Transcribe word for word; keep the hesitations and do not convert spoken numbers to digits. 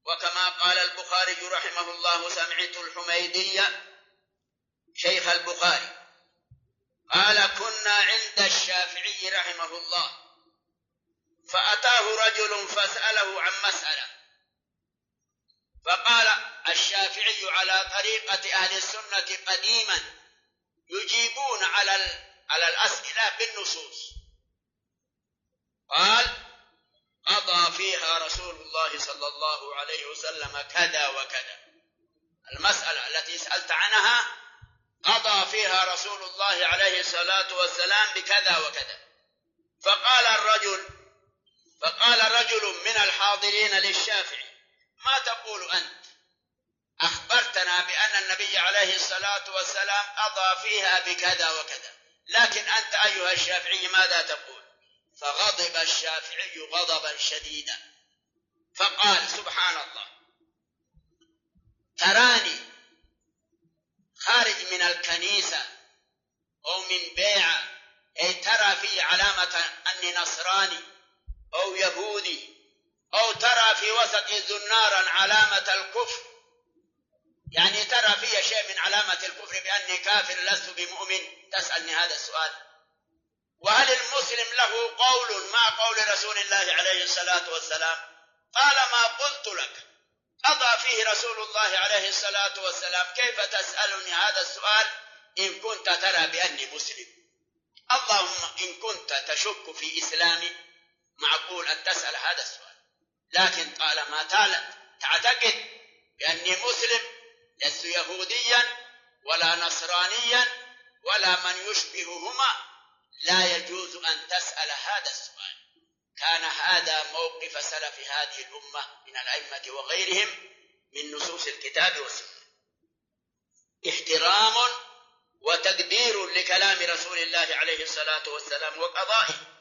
وكما قال البخاري رحمه الله: سمعت الحميدي شيخ البخاري قال: كنا عند الشافعي رحمه الله، فأتاه رجل فسأله عن مسألة، فقال الشافعي على طريقة أهل السنة قديما يجيبون على على الأسئلة بالنصوص. قال: قضى فيها رسول الله صلى الله عليه وسلم كذا وكذا. المسألة التي سألت عنها قضى فيها رسول الله عليه الصلاة والسلام بكذا وكذا. فقال الرجل فقال رجل من الحاضرين للشافعي: ما تقول أنت؟ أخبرتنا بأن النبي عليه الصلاة والسلام قضى فيها بكذا وكذا، لكن أنت أيها الشافعي ماذا تقول؟ فغضب الشافعي غضبا شديدا، فقال: سبحان الله، تراني خارج من الكنيسة أو من بيعة، أي ترى في علامة أني نصراني أو يهودي، أو ترى في وسط زنارا علامة الكفر، يعني ترى في شيء من علامة الكفر بأني كافر لست بمؤمن، تسألني هذا السؤال؟ وهل المسلم له قول مع قول رسول الله عليه الصلاة والسلام؟ قال: ما قلت لك، قضى فيه رسول الله عليه الصلاة والسلام، كيف تسألني هذا السؤال إن كنت ترى بأني مسلم؟ اللهم إن كنت تشك في إسلامي معقول أن تسأل هذا السؤال، لكن طالما تعتقد بأني مسلم لست يهوديا ولا نصرانيا ولا من يشبههما، لا يجوز أن تسأل هذا السؤال. كان هذا موقف سلف هذه الأمة من الأئمة وغيرهم من نصوص الكتاب والسنة، احترام وتقدير لكلام رسول الله عليه الصلاة والسلام وقضائه.